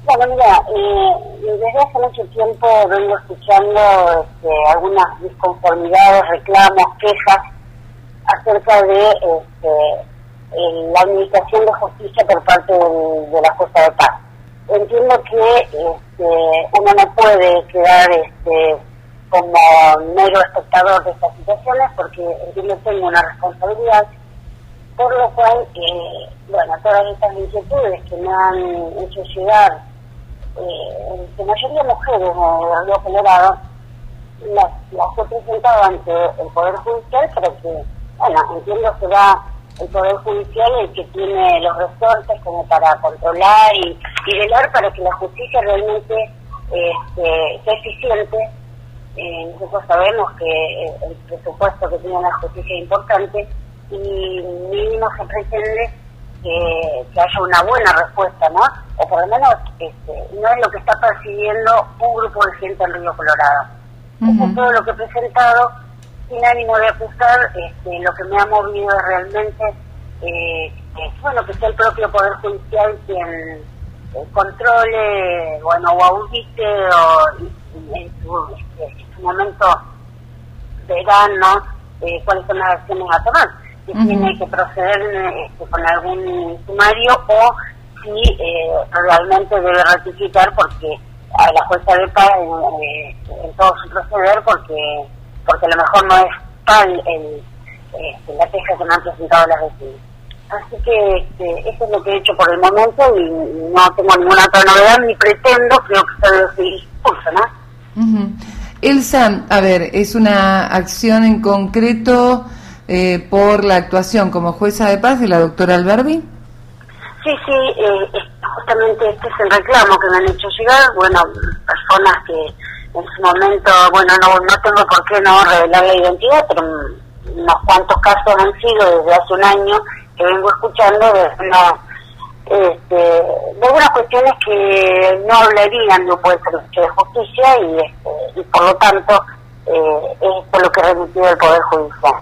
Bueno, mira, desde hace mucho tiempo vengo escuchando algunas disconformidades, reclamos, quejas acerca de la administración de justicia por parte de la jueza de paz. Entiendo que uno no puede quedar como mero espectador de estas situaciones, porque entiendo que tengo una responsabilidad, por lo cual, todas estas inquietudes que me han hecho llegar, de mayoría mujeres de Río Colorado, las he presentado ante el Poder Judicial para que, entiendo que va el Poder Judicial el que tiene los resortes como para controlar y velar para que la justicia realmente sea eficiente. Nosotros sabemos que el presupuesto que tiene la justicia es importante y mínimo se pretende que haya una buena respuesta, ¿no? O por lo menos no es lo que está percibiendo un grupo de gente en Río Colorado. Eso es todo lo que he presentado, sin ánimo de acusar. Lo que me ha movido es realmente que sea el propio Poder Judicial quien controle, o audite, o en su momento verán, ¿no? Cuáles son las acciones a tomar, si tiene que proceder con algún sumario o si realmente debe ratificar porque a la jueza de paz en todo su proceder, porque a lo mejor no es tal la queja que me han presentado las vecinas. Así que eso es lo que he hecho por el momento y no tengo ninguna otra novedad, ni pretendo, creo que estoy de seguir curso, ¿no? Elsa, a ver, es una acción en concreto por la actuación como jueza de paz de la doctora Alberdi. Sí, justamente este es el reclamo que me han hecho llegar, personas que en su momento, no tengo por qué no revelar la identidad, pero unos cuantos casos han sido desde hace un año que vengo escuchando de algunas cuestiones que no hablarían de un buen servicio de justicia y por lo tanto es por lo que remitió el Poder Judicial.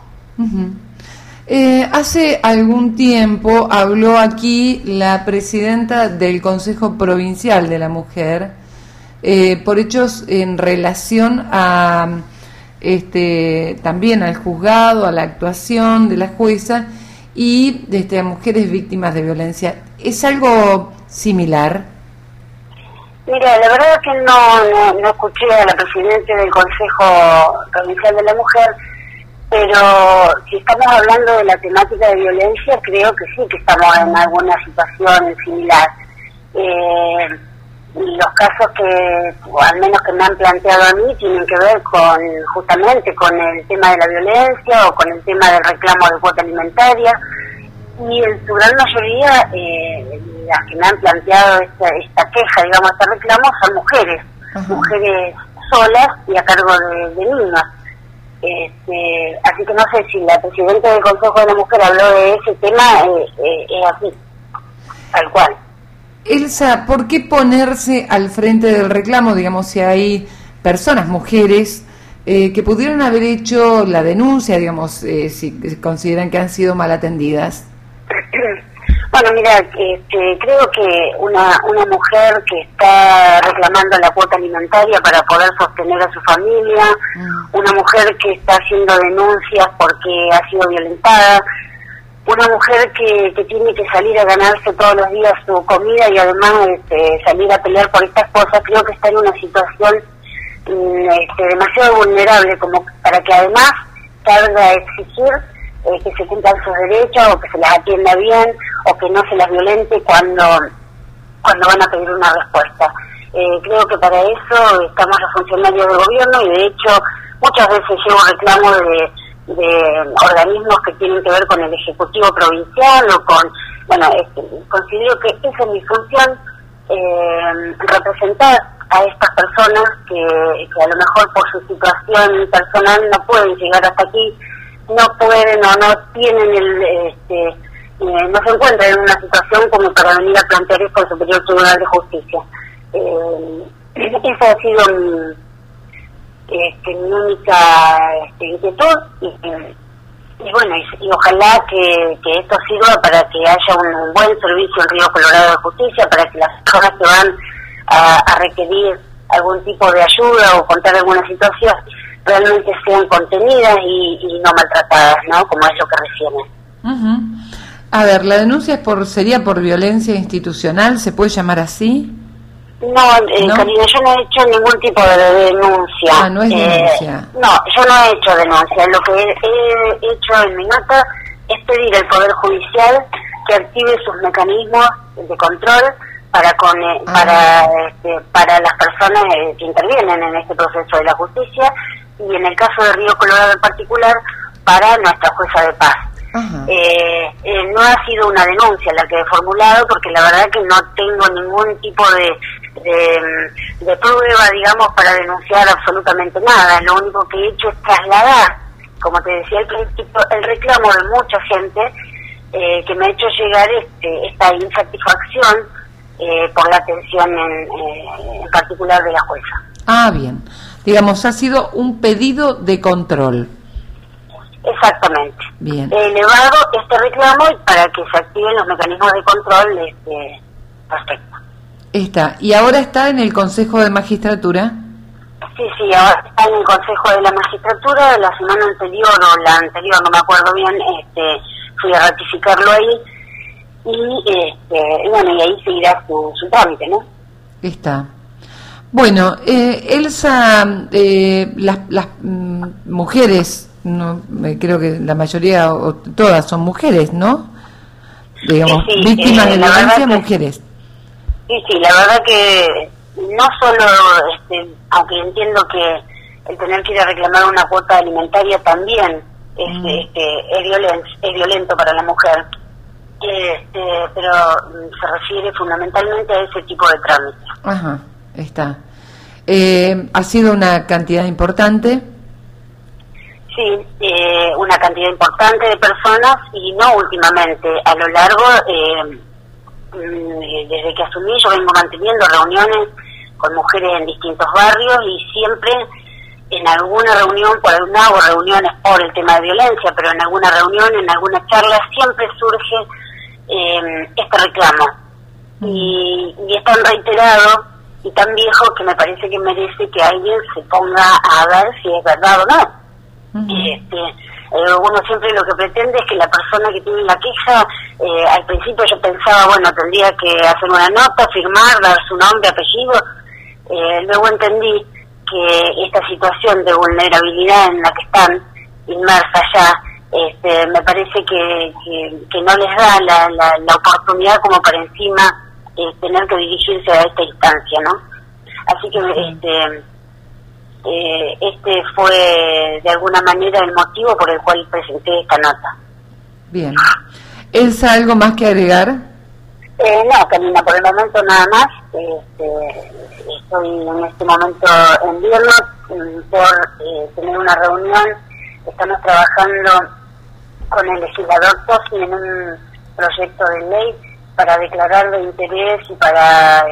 Hace algún tiempo habló aquí la presidenta del Consejo Provincial de la Mujer por hechos en relación a también al juzgado, a la actuación de la jueza y a mujeres víctimas de violencia. ¿Es algo similar? Mira, la verdad que no escuché a la presidenta del Consejo Provincial de la Mujer, pero si estamos hablando de la temática de violencia, creo que sí, que estamos en alguna situación similar. Los casos que, o al menos que me han planteado a mí, tienen que ver justamente con el tema de la violencia o con el tema del reclamo de cuota alimentaria, y en su gran mayoría las que me han planteado esta queja, digamos, este reclamo, son mujeres, mujeres solas y a cargo de niños. Así que no sé si la presidenta del Consejo de la Mujer habló de ese tema, es así, tal cual. Elsa, ¿por qué ponerse al frente del reclamo? Digamos, si hay personas, mujeres, que pudieron haber hecho la denuncia, digamos, si consideran que han sido mal atendidas. Bueno, mira, creo que una mujer que está reclamando la cuota alimentaria para poder sostener a su familia, una mujer que está haciendo denuncias porque ha sido violentada, una mujer que tiene que salir a ganarse todos los días su comida y además salir a pelear por estas cosas, creo que está en una situación demasiado vulnerable como para que además salga a exigir que se cumplan sus derechos o que se las atienda bien o que no se las violente cuando van a pedir una respuesta. Creo que para eso estamos los funcionarios del gobierno y de hecho muchas veces llevo reclamos de organismos que tienen que ver con el Ejecutivo Provincial o con, considero que esa es mi función, representar a estas personas que a lo mejor por su situación personal no pueden llegar hasta aquí, no pueden o no tienen no se encuentran en una situación como para venir a plantear esto al Superior Tribunal de Justicia. Esa ha sido mi única inquietud y ojalá que esto sirva para que haya un buen servicio en Río Colorado de Justicia, para que las personas que van a requerir algún tipo de ayuda o contar alguna situación, realmente sean contenidas y no maltratadas, ¿no? Como es lo que recién es. A ver, la denuncia sería por violencia institucional, ¿se puede llamar así? No, Karina, yo no he hecho ningún tipo de denuncia. Ah, no es denuncia. No, yo no he hecho denuncia. Lo que he hecho en mi nota es pedir al Poder Judicial que active sus mecanismos de control para las personas que intervienen en este proceso de la justicia, y en el caso de Río Colorado en particular, para nuestra jueza de paz. No ha sido una denuncia la que he formulado, porque la verdad que no tengo ningún tipo de prueba, digamos, para denunciar absolutamente nada. Lo único que he hecho es trasladar, como te decía al principio, el reclamo de mucha gente que me ha hecho llegar esta insatisfacción por la atención en particular de la jueza. Ah, bien. Digamos, ha sido un pedido de control. Exactamente. Bien. He elevado este reclamo para que se activen los mecanismos de control respecto. Está. ¿Y ahora está en el Consejo de Magistratura? Sí, ahora está en el Consejo de la Magistratura. La semana anterior o la anterior, no me acuerdo bien, fui a ratificarlo ahí y bueno, y ahí seguirá su trámite, ¿no? Está. Bueno, Elsa, las mujeres, no, creo que la mayoría o todas son mujeres, ¿no? Digamos, sí, víctimas de la violencia, mujeres. Sí, la verdad que no solo, aunque entiendo que el tener que ir a reclamar una cuota alimentaria también es violento para la mujer, pero se refiere fundamentalmente a ese tipo de trámites. Ajá, está. ¿Ha sido una cantidad importante? Sí, una cantidad importante de personas, y no últimamente, a lo largo, desde que asumí, yo vengo manteniendo reuniones con mujeres en distintos barrios, y siempre en alguna reunión, hago reuniones por el tema de violencia, pero en alguna reunión, en alguna charla, siempre surge este reclamo. Y es tan reiterado y tan viejo que me parece que merece que alguien se ponga a ver si es verdad o no. Uno siempre lo que pretende es que la persona que tiene la queja, al principio yo pensaba, bueno, tendría que hacer una nota, firmar, dar su nombre, apellido. Luego entendí que esta situación de vulnerabilidad en la que están inmersas ya, me parece que no les da la oportunidad como para encima tener que dirigirse a esta instancia, ¿no? Así que este fue de alguna manera el motivo por el cual presenté esta nota. Bien. ¿Elsa, algo más que agregar? No, Karina, por el momento nada más. Estoy en este momento en Vierno por tener una reunión. Estamos trabajando con el legislador Tosi en un proyecto de ley para declarar de interés y para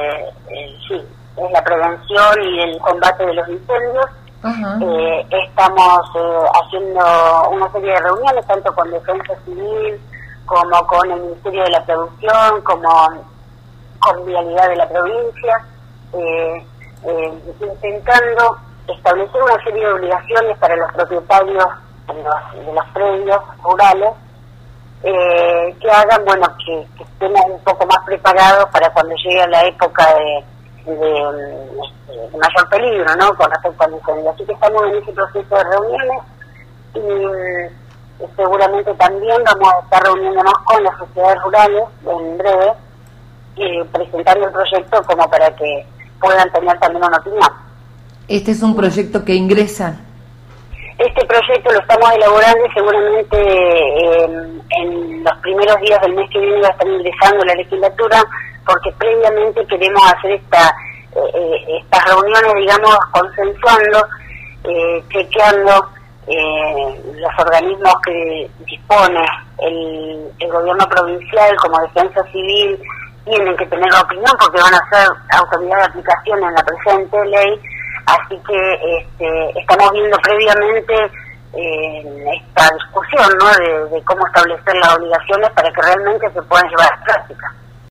es la prevención y el combate de los incendios. Estamos haciendo una serie de reuniones tanto con Defensa Civil como con el Ministerio de la Producción, como con Vialidad de la provincia, intentando establecer una serie de obligaciones para los propietarios de los predios rurales, que hagan, bueno, que estemos un poco más preparados para cuando llegue la época de mayor peligro, ¿no?, con respecto al incendio. Así que estamos en ese proceso de reuniones y seguramente también vamos a estar reuniéndonos con las sociedades rurales en breve, presentando el proyecto como para que puedan tener también una opinión. ¿Este es un proyecto que ingresa? Este proyecto lo estamos elaborando y seguramente en los primeros días del mes que viene va a estar ingresando la legislatura, porque previamente queremos hacer estas reuniones, digamos, consensuando, chequeando los organismos que dispone el gobierno provincial, como Defensa Civil, tienen que tener opinión porque van a ser autoridad de aplicación en la presente ley. Así que estamos viendo previamente esta discusión, ¿no?, de cómo establecer las obligaciones para que realmente se puedan llevar a la práctica.